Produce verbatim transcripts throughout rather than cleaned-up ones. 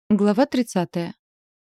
Глава тридцатая.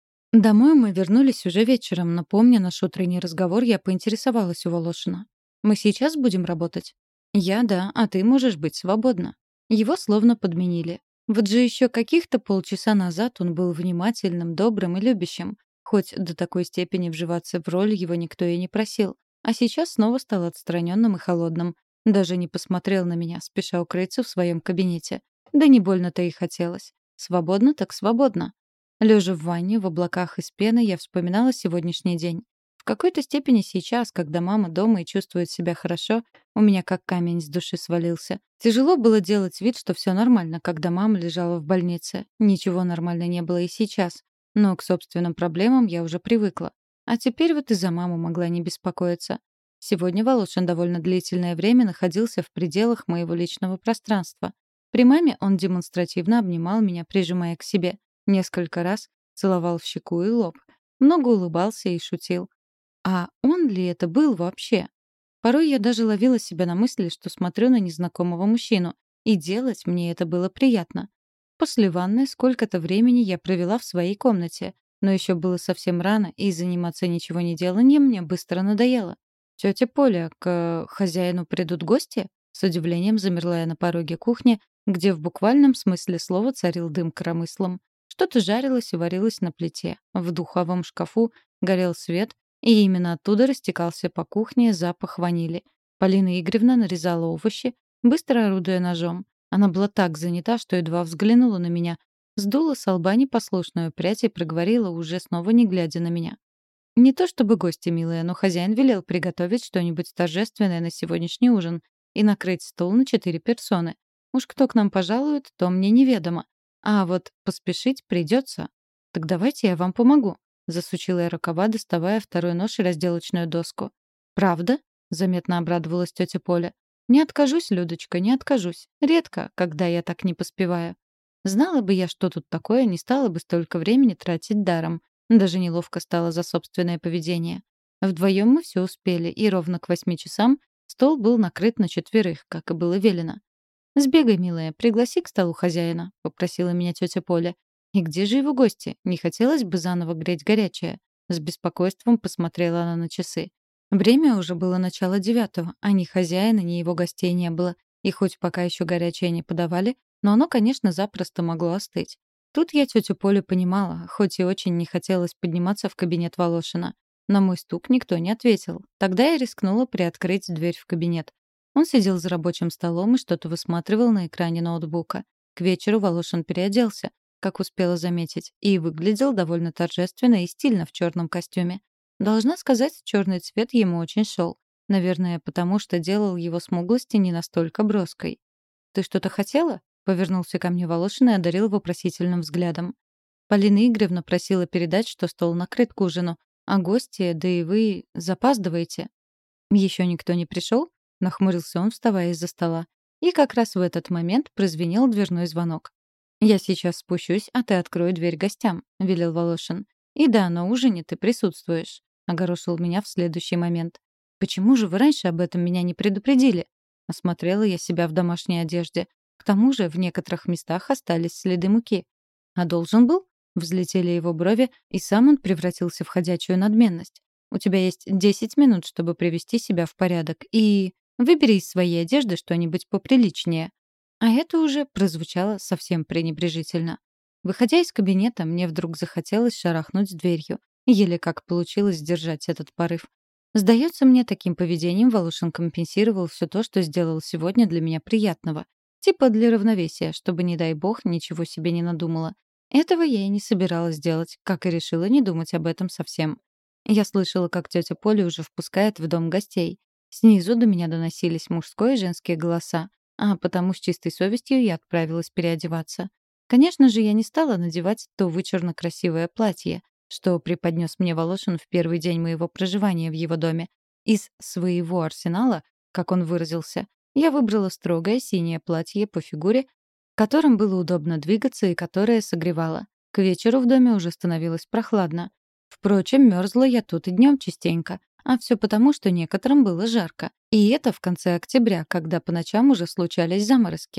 Домой мы вернулись уже вечером, но, помня наш утренний разговор, я поинтересовалась у Волошина. «Мы сейчас будем работать?» «Я — да, а ты можешь быть свободна». Его словно подменили. Вот же еще каких-то полчаса назад он был внимательным, добрым и любящим, хоть до такой степени вживаться в роль его никто и не просил. А сейчас снова стал отстраненным и холодным. Даже не посмотрел на меня, спеша укрыться в своем кабинете. Да не больно-то и хотелось. Свободно так свободно. Лежа в ванне, в облаках из пены, я вспоминала сегодняшний день. В какой-то степени сейчас, когда мама дома и чувствует себя хорошо, у меня как камень с души свалился. Тяжело было делать вид, что все нормально, когда мама лежала в больнице. Ничего нормально не было и сейчас. Но к собственным проблемам я уже привыкла. А теперь вот и за маму могла не беспокоиться. Сегодня Волошин довольно длительное время находился в пределах моего личного пространства. При маме он демонстративно обнимал меня, прижимая к себе. Несколько раз целовал в щеку и лоб. Много улыбался и шутил. А он ли это был вообще? Порой я даже ловила себя на мысли, что смотрю на незнакомого мужчину, и делать мне это было приятно. После ванны сколько-то времени я провела в своей комнате, но еще было совсем рано, и заниматься ничего не деланием мне быстро надоело. «Тетя Поля, к хозяину придут гости?» С удивлением замерла я на пороге кухни, где в буквальном смысле слова царил дым коромыслом. Что-то жарилось и варилось на плите. В духовом шкафу горел свет, и именно оттуда растекался по кухне запах ванили. Полина Игоревна нарезала овощи, быстро орудуя ножом. Она была так занята, что едва взглянула на меня. Сдула с лба непослушную прядь и проговорила, уже снова не глядя на меня. «Не то чтобы гости, милые, но хозяин велел приготовить что-нибудь торжественное на сегодняшний ужин и накрыть стол на четыре персоны. Уж кто к нам пожалует, то мне неведомо. А вот поспешить придется. Так давайте я вам помогу», — засучила я рукава, доставая второй нож и разделочную доску. «Правда?» — заметно обрадовалась тетя Поля. «Не откажусь, Людочка, не откажусь. Редко, когда я так не поспеваю. Знала бы я, что тут такое, не стала бы столько времени тратить даром. Даже неловко стало за собственное поведение. Вдвоем мы все успели, и ровно к восьми часам стол был накрыт на четверых, как и было велено. «Сбегай, милая, пригласи к столу хозяина», — попросила меня тетя Поля. «И где же его гости? Не хотелось бы заново греть горячее?» С беспокойством посмотрела она на часы. Время уже было начало девятого, а ни хозяина, ни его гостей не было. И хоть пока еще горячее не подавали, но оно, конечно, запросто могло остыть. Тут я тетю Полю понимала, хоть и очень не хотелось подниматься в кабинет Волошина. На мой стук никто не ответил. Тогда я рискнула приоткрыть дверь в кабинет. Он сидел за рабочим столом и что-то высматривал на экране ноутбука. К вечеру Волошин переоделся, как успела заметить, и выглядел довольно торжественно и стильно в черном костюме. Должна сказать, черный цвет ему очень шел. Наверное, потому что делал его смуглости не настолько броской. «Ты что-то хотела?» — повернулся ко мне Волошин и одарил вопросительным взглядом. «Полина Игоревна просила передать, что стол накрыт к ужину, а гости, да и вы, запаздываете». «Еще никто не пришел?» — нахмурился он, вставая из-за стола. И как раз в этот момент прозвенел дверной звонок. «Я сейчас спущусь, а ты открой дверь гостям», — велел Волошин. «И да, на ужине ты присутствуешь», — огорошил меня в следующий момент. «Почему же вы раньше об этом меня не предупредили?» Осмотрела я себя в домашней одежде. К тому же в некоторых местах остались следы муки. «А должен был?» — взлетели его брови, и сам он превратился в ходячую надменность. «У тебя есть десять минут, чтобы привести себя в порядок, и выбери из своей одежды что-нибудь поприличнее». А это уже прозвучало совсем пренебрежительно. Выходя из кабинета, мне вдруг захотелось шарахнуть дверью. Еле как получилось сдержать этот порыв. Сдается мне, таким поведением Волошин компенсировал все то, что сделал сегодня для меня приятного. Типа для равновесия, чтобы, не дай бог, ничего себе не надумала. Этого я и не собиралась делать, как и решила не думать об этом совсем. Я слышала, как тетя Поля уже впускает в дом гостей. Снизу до меня доносились мужские и женские голоса, а потому с чистой совестью я отправилась переодеваться. Конечно же, я не стала надевать то вычурно красивое платье, что преподнес мне Волошин в первый день моего проживания в его доме. Из своего арсенала, как он выразился, я выбрала строгое синее платье по фигуре, которым было удобно двигаться и которое согревало. К вечеру в доме уже становилось прохладно. Впрочем, мерзла я тут и днем частенько, а все потому, что некоторым было жарко. И это в конце октября, когда по ночам уже случались заморозки.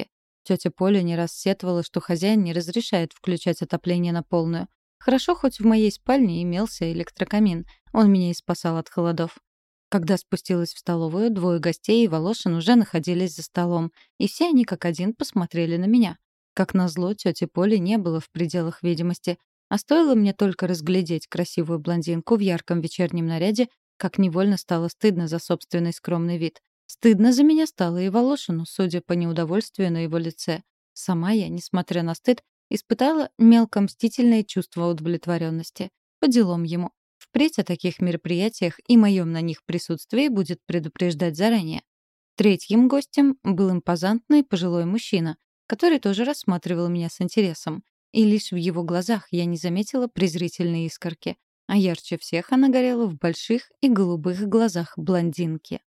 Тетя Поля не раз сетовала, что хозяин не разрешает включать отопление на полную. Хорошо, хоть в моей спальне имелся электрокамин. Он меня и спасал от холодов. Когда спустилась в столовую, двое гостей и Волошин уже находились за столом, и все они как один посмотрели на меня. Как назло, тети Поли не было в пределах видимости, а стоило мне только разглядеть красивую блондинку в ярком вечернем наряде, как невольно стало стыдно за собственный скромный вид. Стыдно за меня стало и Волошину, судя по неудовольствию на его лице. Сама я, несмотря на стыд, испытала мелко мстительное чувство удовлетворенности. По делам ему. Впредь о таких мероприятиях и моем на них присутствии будет предупреждать заранее. Третьим гостем был импозантный пожилой мужчина, который тоже рассматривал меня с интересом. И лишь в его глазах я не заметила презрительной искорки, а ярче всех она горела в больших и голубых глазах блондинки.